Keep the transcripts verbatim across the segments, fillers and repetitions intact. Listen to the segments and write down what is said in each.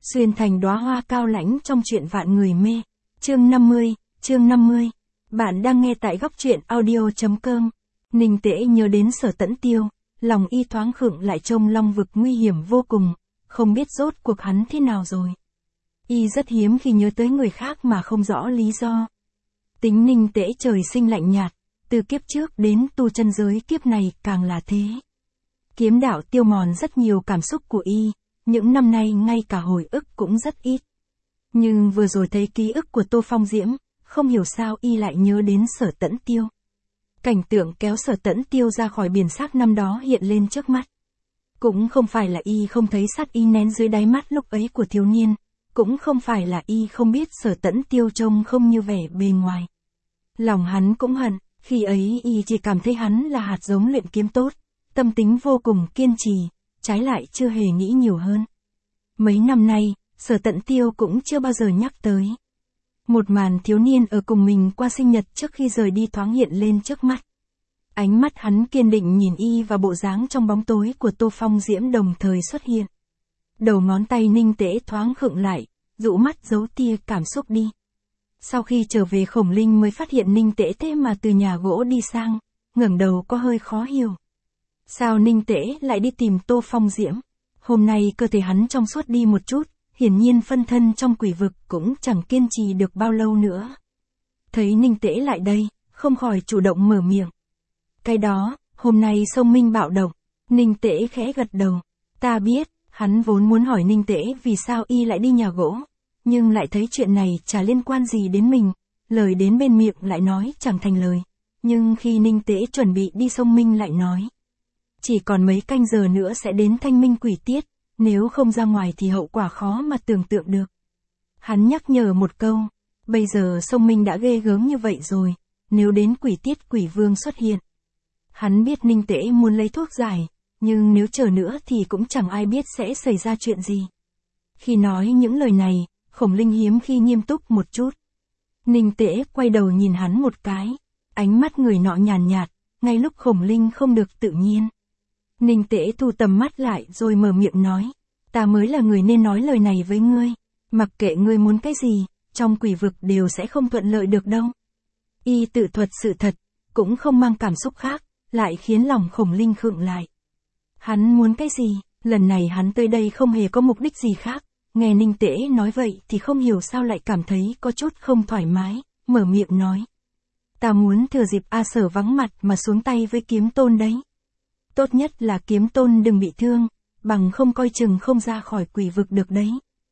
Xuyên thành đóa hoa cao lãnh trong truyện vạn người mê. Chương năm mươi, chương năm mươi. Bạn đang nghe tại góc truyện audio.com. Ninh Tễ nhớ đến Sở Tẫn Tiêu, lòng y thoáng khựng lại trông long vực nguy hiểm vô cùng, không biết rốt cuộc hắn thế nào rồi. Y rất hiếm khi nhớ tới người khác mà không rõ lý do. Tính Ninh Tễ trời sinh lạnh nhạt, từ kiếp trước đến tu chân giới kiếp này càng là thế. Kiếm đạo tiêu mòn rất nhiều cảm xúc của y, những năm nay ngay cả hồi ức cũng rất ít. Nhưng vừa rồi thấy ký ức của Tô Phong Diễm, không hiểu sao y lại nhớ đến Sở Tẫn Tiêu. Cảnh tượng kéo Sở Tẫn Tiêu ra khỏi biển xác năm đó hiện lên trước mắt. Cũng không phải là y không thấy sát y nén dưới đáy mắt lúc ấy của thiếu niên, cũng không phải là y không biết Sở Tẫn Tiêu trông không như vẻ bề ngoài. Lòng hắn cũng hận, khi ấy y chỉ cảm thấy hắn là hạt giống luyện kiếm tốt, tâm tính vô cùng kiên trì, trái lại chưa hề nghĩ nhiều hơn. Mấy năm nay, Sở Tẫn Tiêu cũng chưa bao giờ nhắc tới. Một màn thiếu niên ở cùng mình qua sinh nhật trước khi rời đi thoáng hiện lên trước mắt. Ánh mắt hắn kiên định nhìn y và bộ dáng trong bóng tối của Tô Phong Diễm đồng thời xuất hiện. Đầu ngón tay Ninh Tễ thoáng khựng lại, dụ mắt giấu tia cảm xúc đi. Sau khi trở về Khổng Linh mới phát hiện Ninh Tễ thế mà từ nhà gỗ đi sang, ngẩng đầu có hơi khó hiểu. Sao Ninh Tễ lại đi tìm Tô Phong Diễm? Hôm nay cơ thể hắn trong suốt đi một chút, hiển nhiên phân thân trong quỷ vực cũng chẳng kiên trì được bao lâu nữa. Thấy Ninh Tễ lại đây, không khỏi chủ động mở miệng. Cái đó, hôm nay sông Minh bạo động. Ninh Tễ khẽ gật đầu. Ta biết, hắn vốn muốn hỏi Ninh Tễ vì sao y lại đi nhà gỗ, nhưng lại thấy chuyện này chả liên quan gì đến mình, lời đến bên miệng lại nói chẳng thành lời. Nhưng khi Ninh Tễ chuẩn bị đi sông Minh lại nói, chỉ còn mấy canh giờ nữa sẽ đến thanh minh quỷ tiết, nếu không ra ngoài thì hậu quả khó mà tưởng tượng được. Hắn nhắc nhở một câu, bây giờ sông Minh đã ghê gớm như vậy rồi, nếu đến quỷ tiết quỷ vương xuất hiện. Hắn biết Ninh Tễ muốn lấy thuốc giải, nhưng nếu chờ nữa thì cũng chẳng ai biết sẽ xảy ra chuyện gì. Khi nói những lời này, Khổng Linh hiếm khi nghiêm túc một chút. Ninh Tễ quay đầu nhìn hắn một cái, ánh mắt người nọ nhàn nhạt, ngay lúc Khổng Linh không được tự nhiên. Ninh Tễ thu tầm mắt lại rồi mở miệng nói, ta mới là người nên nói lời này với ngươi, mặc kệ ngươi muốn cái gì, trong quỷ vực đều sẽ không thuận lợi được đâu. Y tự thuật sự thật, cũng không mang cảm xúc khác, lại khiến lòng Khổng Linh khựng lại. Hắn muốn cái gì? Lần này hắn tới đây không hề có mục đích gì khác, nghe Ninh Tễ nói vậy thì không hiểu sao lại cảm thấy có chút không thoải mái, mở miệng nói. Ta muốn thừa dịp A Sở vắng mặt mà xuống tay với Kiếm Tôn đấy. Tốt nhất là Kiếm Tôn đừng bị thương, bằng không coi chừng không ra khỏi quỷ vực được đấy.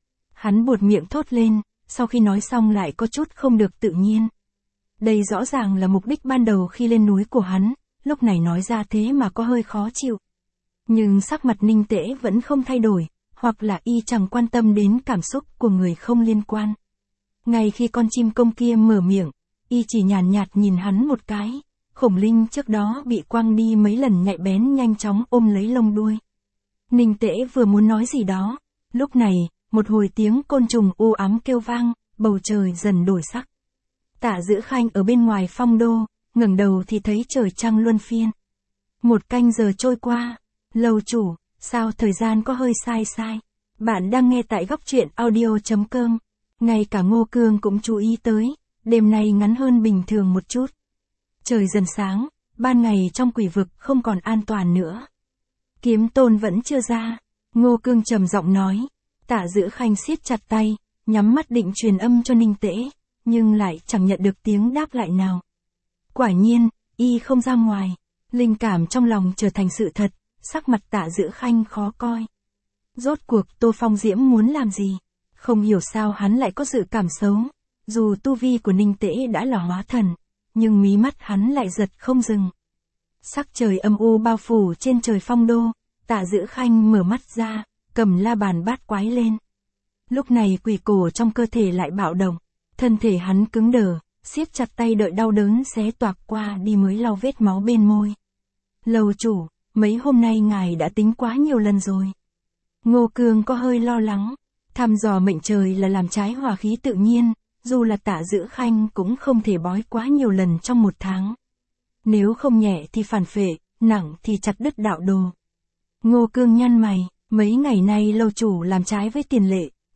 Hắn buột miệng thốt lên, sau khi nói xong lại có chút không được tự nhiên. Đây rõ ràng là mục đích ban đầu khi lên núi của hắn, lúc này nói ra thế mà có hơi khó chịu. Nhưng sắc mặt Ninh Tễ vẫn không thay đổi, hoặc là y chẳng quan tâm đến cảm xúc của người không liên quan. Ngay khi con chim công kia mở miệng, y chỉ nhàn nhạt nhìn hắn một cái. Khổng Linh trước đó bị quăng đi mấy lần nhạy bén nhanh chóng ôm lấy lông đuôi. Ninh Tễ vừa muốn nói gì đó, lúc này, một hồi tiếng côn trùng u ám kêu vang, bầu trời dần đổi sắc. Tạ Dữ Khanh ở bên ngoài phong đô, ngẩng đầu thì thấy trời trăng luân phiên. Một canh giờ trôi qua, lâu chủ, sao thời gian có hơi sai sai. Bạn đang nghe tại góc truyện audio.com, ngay cả Ngô Cương cũng chú ý tới, đêm nay ngắn hơn bình thường một chút. Trời dần sáng, ban ngày trong quỷ vực không còn an toàn nữa. Kiếm Tôn vẫn chưa ra, Ngô Cương trầm giọng nói. Tạ Dữ Khanh siết chặt tay, nhắm mắt định truyền âm cho Ninh Tễ, nhưng lại chẳng nhận được tiếng đáp lại nào. Quả nhiên, y không ra ngoài, linh cảm trong lòng trở thành sự thật, sắc mặt Tạ Dữ Khanh khó coi. Rốt cuộc Tô Phong Diễm muốn làm gì? Không hiểu sao hắn lại có dự cảm xấu, dù tu vi của Ninh Tễ đã là hóa thần, nhưng mí mắt hắn lại giật không dừng. Sắc trời âm u bao phủ trên trời phong đô, Tạ Dữ Khanh mở mắt ra, cầm la bàn bát quái lên. Lúc này quỷ cổ trong cơ thể lại bạo động, thân thể hắn cứng đờ, siết chặt tay đợi đau đớn xé toạc qua đi mới lau vết máu bên môi. Lầu chủ, mấy hôm nay ngài đã tính quá nhiều lần rồi. Ngô Cương có hơi lo lắng, thăm dò mệnh trời là làm trái hòa khí tự nhiên, dù là Tạ Dữ Khanh cũng không thể bói quá nhiều lần trong một tháng. Nếu không nhẹ thì phản phệ, nặng thì chặt đứt đạo đồ. Ngô Cương nhăn mày, mấy ngày nay lâu chủ làm trái với tiền lệ,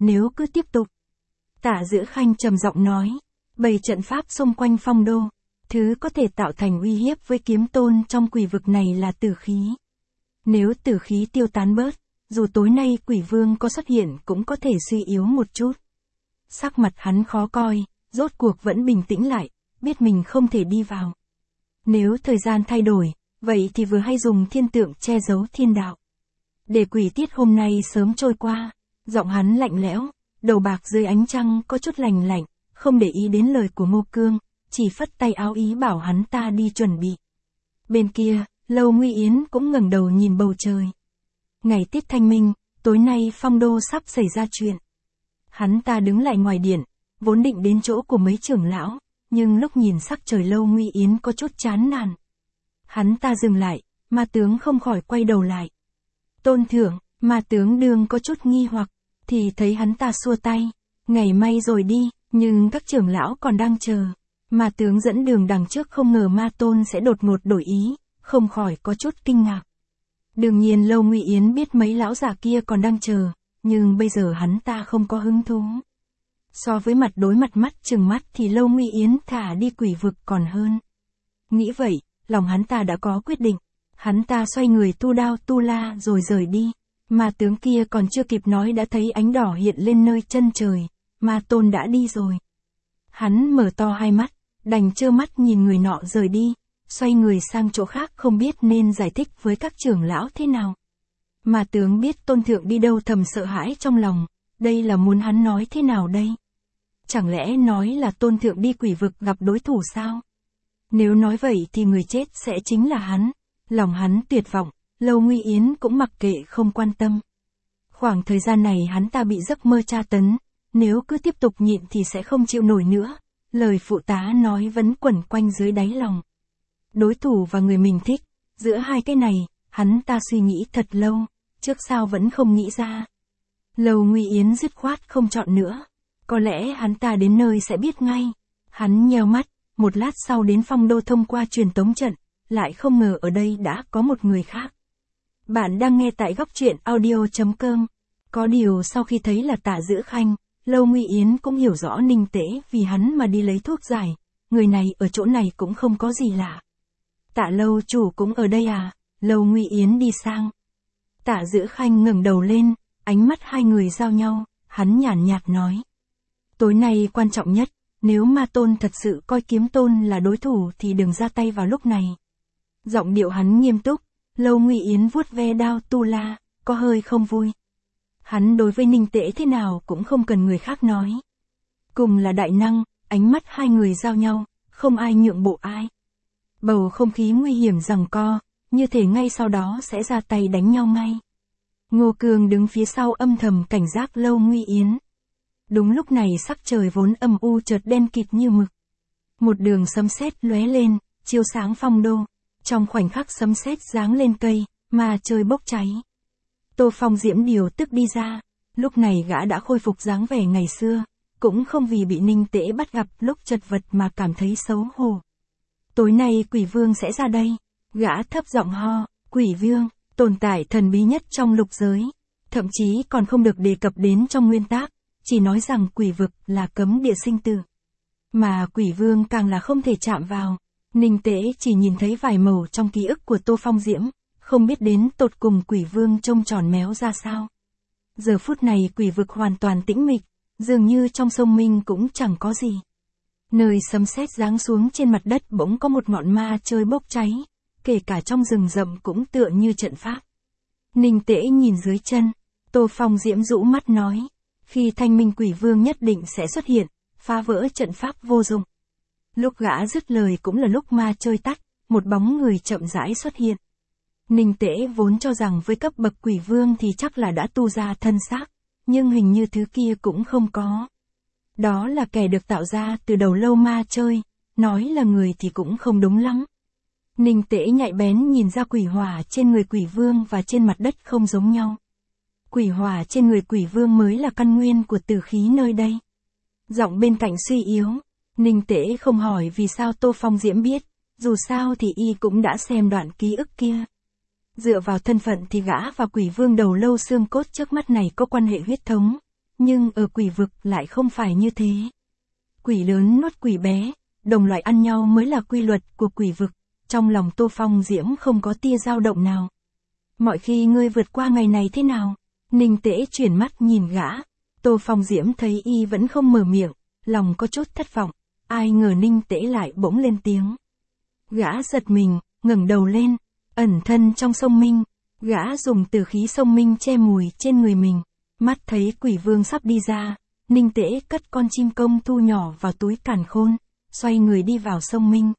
nếu cứ tiếp tục. Tả Giữ Khanh trầm giọng nói, bày trận pháp xung quanh phong đô, thứ có thể tạo thành uy hiếp với kiếm tôn trong quỷ vực này là tử khí. Nếu tử khí tiêu tán bớt, dù tối nay quỷ vương có xuất hiện cũng có thể suy yếu một chút. Sắc mặt hắn khó coi, rốt cuộc vẫn bình tĩnh lại, biết mình không thể đi vào. Nếu thời gian thay đổi, vậy thì vừa hay dùng thiên tượng che giấu thiên đạo. Để quỷ tiết hôm nay sớm trôi qua, giọng hắn lạnh lẽo, đầu bạc dưới ánh trăng có chút lành lạnh, không để ý đến lời của Ngô Cương, chỉ phất tay áo ý bảo hắn ta đi chuẩn bị. Bên kia, Lâu Nguy Yến cũng ngẩng đầu nhìn bầu trời. Ngày tiết thanh minh, tối nay phong đô sắp xảy ra chuyện. Hắn ta đứng lại ngoài điện, vốn định đến chỗ của mấy trưởng lão, nhưng lúc nhìn sắc trời Lâu Nguy Yến có chút chán nản. Hắn ta dừng lại, ma tướng không khỏi quay đầu lại. Tôn thượng, ma tướng đương có chút nghi hoặc, thì thấy hắn ta xua tay, ngày may rồi đi, nhưng các trưởng lão còn đang chờ. Ma tướng dẫn đường đằng trước không ngờ ma tôn sẽ đột ngột đổi ý, không khỏi có chút kinh ngạc. Đương nhiên Lâu Nguy Yến biết mấy lão già kia còn đang chờ, nhưng bây giờ hắn ta không có hứng thú. So với mặt đối mặt mắt chừng mắt thì Lâu Nguy Yến thả đi quỷ vực còn hơn. Nghĩ vậy, lòng hắn ta đã có quyết định. Hắn ta xoay người tu đao tu la rồi rời đi. Ma tướng kia còn chưa kịp nói đã thấy ánh đỏ hiện lên nơi chân trời. Ma tôn đã đi rồi. Hắn mở to hai mắt, đành trơ mắt nhìn người nọ rời đi, xoay người sang chỗ khác không biết nên giải thích với các trưởng lão thế nào. Ma tướng biết tôn thượng đi đâu thầm sợ hãi trong lòng, đây là muốn hắn nói thế nào đây? Chẳng lẽ nói là tôn thượng đi quỷ vực gặp đối thủ sao? Nếu nói vậy thì người chết sẽ chính là hắn. Lòng hắn tuyệt vọng, Lâu Nguy Yến cũng mặc kệ không quan tâm. Khoảng thời gian này hắn ta bị giấc mơ tra tấn, nếu cứ tiếp tục nhịn thì sẽ không chịu nổi nữa. Lời phụ tá nói vẫn quẩn quanh dưới đáy lòng. Đối thủ và người mình thích, giữa hai cái này, hắn ta suy nghĩ thật lâu, trước sau vẫn không nghĩ ra. Lâu Nguy Yến dứt khoát không chọn nữa. Có lẽ hắn ta đến nơi sẽ biết ngay. Hắn nheo mắt, một lát sau đến phong đô thông qua truyền tống trận, lại không ngờ ở đây đã có một người khác. Bạn đang nghe tại góc truyện audio chấm com. Có điều sau khi thấy là Tả Giữ Khanh, Lâu Nguy Yến cũng hiểu rõ Ninh Tế vì hắn mà đi lấy thuốc giải. Người này ở chỗ này cũng không có gì lạ. Tạ lâu chủ cũng ở đây à? Lâu Nguy Yến đi sang. Tả Giữ Khanh ngẩng đầu lên, ánh mắt hai người giao nhau, hắn nhàn nhạt nói. Tối nay quan trọng nhất, nếu ma tôn thật sự coi kiếm tôn là đối thủ thì đừng ra tay vào lúc này. Giọng điệu hắn nghiêm túc, Lâu Nguy Yến vuốt ve đao tu la, có hơi không vui. Hắn đối với Ninh Tế thế nào cũng không cần người khác nói. Cùng là đại năng, ánh mắt hai người giao nhau, không ai nhượng bộ ai. Bầu không khí nguy hiểm giằng co, như thể ngay sau đó sẽ ra tay đánh nhau ngay. Ngô Cương đứng phía sau âm thầm cảnh giác Lâu Nguy Yến. Đúng lúc này sắc trời vốn âm u chợt đen kịt như mực. Một đường sấm sét lóe lên, chiếu sáng phong đô. Trong khoảnh khắc sấm sét giáng lên cây, mà trời bốc cháy. Tô Phong Diễm điều tức đi ra, lúc này gã đã khôi phục dáng vẻ ngày xưa, cũng không vì bị Ninh Tế bắt gặp lúc chật vật mà cảm thấy xấu hổ. Tối nay quỷ vương sẽ ra đây, gã thấp giọng ho, quỷ vương, tồn tại thần bí nhất trong lục giới, thậm chí còn không được đề cập đến trong nguyên tác, chỉ nói rằng quỷ vực là cấm địa sinh tử. Mà quỷ vương càng là không thể chạm vào. Ninh Tế chỉ nhìn thấy vài màu trong ký ức của Tô Phong Diễm, không biết đến tột cùng quỷ vương trông tròn méo ra sao. Giờ phút này quỷ vực hoàn toàn tĩnh mịch, dường như trong sông minh cũng chẳng có gì. Nơi sấm sét giáng xuống trên mặt đất bỗng có một ngọn ma chơi bốc cháy, kể cả trong rừng rậm cũng tựa như trận pháp. Ninh Tế nhìn dưới chân, Tô Phong Diễm rũ mắt nói, khi thanh minh quỷ vương nhất định sẽ xuất hiện, phá vỡ trận pháp vô dụng. Lúc gã dứt lời cũng là lúc ma chơi tắt, một bóng người chậm rãi xuất hiện. Ninh Tế vốn cho rằng với cấp bậc quỷ vương thì chắc là đã tu ra thân xác, nhưng hình như thứ kia cũng không có. Đó là kẻ được tạo ra từ đầu lâu ma chơi, nói là người thì cũng không đúng lắm. Ninh Tế nhạy bén nhìn ra quỷ hỏa trên người quỷ vương và trên mặt đất không giống nhau. Quỷ hỏa trên người quỷ vương mới là căn nguyên của tử khí nơi đây. Giọng bên cạnh suy yếu. Ninh Tế không hỏi vì sao Tô Phong Diễm biết, dù sao thì y cũng đã xem đoạn ký ức kia. Dựa vào thân phận thì gã và quỷ vương đầu lâu xương cốt trước mắt này có quan hệ huyết thống, Nhưng ở quỷ vực lại không phải như thế. Quỷ lớn nuốt quỷ bé, đồng loại ăn nhau mới là quy luật của quỷ vực. Trong lòng Tô Phong Diễm không có tia dao động nào. Mọi khi ngươi vượt qua ngày này thế nào? Ninh Tễ chuyển mắt nhìn gã. Tô Phong Diễm thấy y vẫn không mở miệng, lòng có chút thất vọng. Ai ngờ Ninh Tễ lại bỗng lên tiếng. Gã giật mình, ngẩng đầu lên, ẩn thân trong sông Minh. Gã dùng tử khí sông Minh che mùi trên người mình. Mắt thấy quỷ vương sắp đi ra, Ninh Tễ cất con chim công thu nhỏ vào túi càn khôn, xoay người đi vào sông Minh.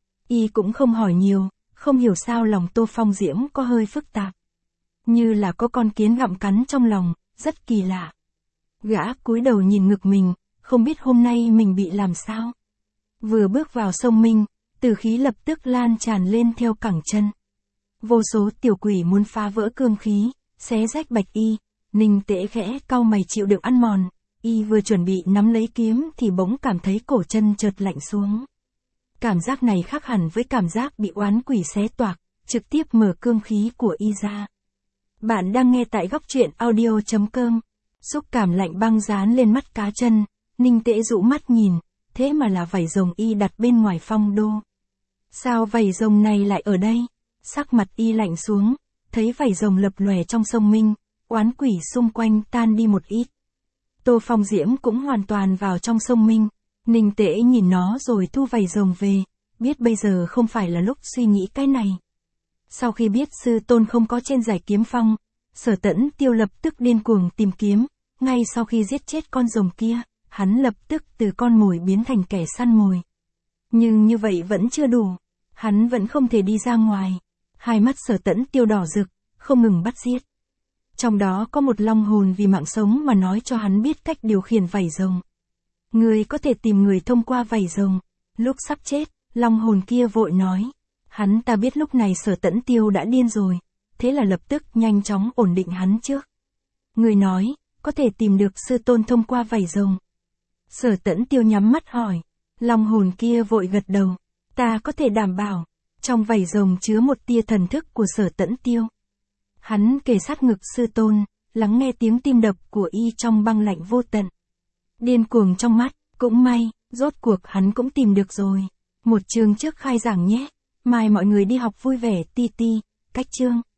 Y cũng không hỏi nhiều, không hiểu sao lòng Tô Phong Diễm có hơi phức tạp. Như là có con kiến gặm cắn trong lòng, rất kỳ lạ. Gã cúi đầu nhìn ngực mình, không biết hôm nay mình bị làm sao. Vừa bước vào sông Minh, tử khí lập tức lan tràn lên theo cẳng chân. Vô số tiểu quỷ muốn phá vỡ cương khí, xé rách bạch y. Ninh Tễ khẽ cau mày chịu đựng ăn mòn. Y vừa chuẩn bị nắm lấy kiếm thì bỗng cảm thấy cổ chân chợt lạnh xuống. Cảm giác này khác hẳn với cảm giác bị oán quỷ xé toạc, trực tiếp mở cương khí của y ra. Bạn đang nghe tại góc truyện audio chấm com. Xúc cảm lạnh băng dán lên mắt cá chân, Ninh Tễ dụ mắt nhìn, thế mà là vảy rồng y đặt bên ngoài phong đô. Sao vảy rồng này lại ở đây? Sắc mặt y lạnh xuống, thấy vảy rồng lập lòe trong sông Minh, oán quỷ xung quanh tan đi một ít. Tô Phong Diễm cũng hoàn toàn vào trong sông Minh. Ninh Tễ nhìn nó rồi thu vảy rồng về, biết bây giờ không phải là lúc suy nghĩ cái này. Sau khi biết sư tôn không có trên giải kiếm phong, Sở Tẫn Tiêu lập tức điên cuồng tìm kiếm, ngay sau khi giết chết con rồng kia, hắn lập tức từ con mồi biến thành kẻ săn mồi. Nhưng như vậy vẫn chưa đủ, hắn vẫn không thể đi ra ngoài. Hai mắt Sở Tẫn Tiêu đỏ rực, không ngừng bắt giết. Trong đó có một long hồn vì mạng sống mà nói cho hắn biết cách điều khiển vảy rồng. Người có thể tìm người thông qua vảy rồng. Lúc sắp chết, long hồn kia vội nói. Hắn ta biết lúc này Sở Tẫn Tiêu đã điên rồi, thế là lập tức nhanh chóng ổn định hắn trước. Người nói, có thể tìm được sư tôn thông qua vảy rồng. Sở Tẫn Tiêu nhắm mắt hỏi. Long hồn kia vội gật đầu. Ta có thể đảm bảo, trong vảy rồng chứa một tia thần thức của Sở Tẫn Tiêu. Hắn kề sát ngực sư tôn, lắng nghe tiếng tim đập của y trong băng lạnh vô tận. Điên cuồng trong mắt, cũng may, rốt cuộc hắn cũng tìm được rồi. Một chương trước khai giảng nhé. Mai mọi người đi học vui vẻ ti ti, cách chương.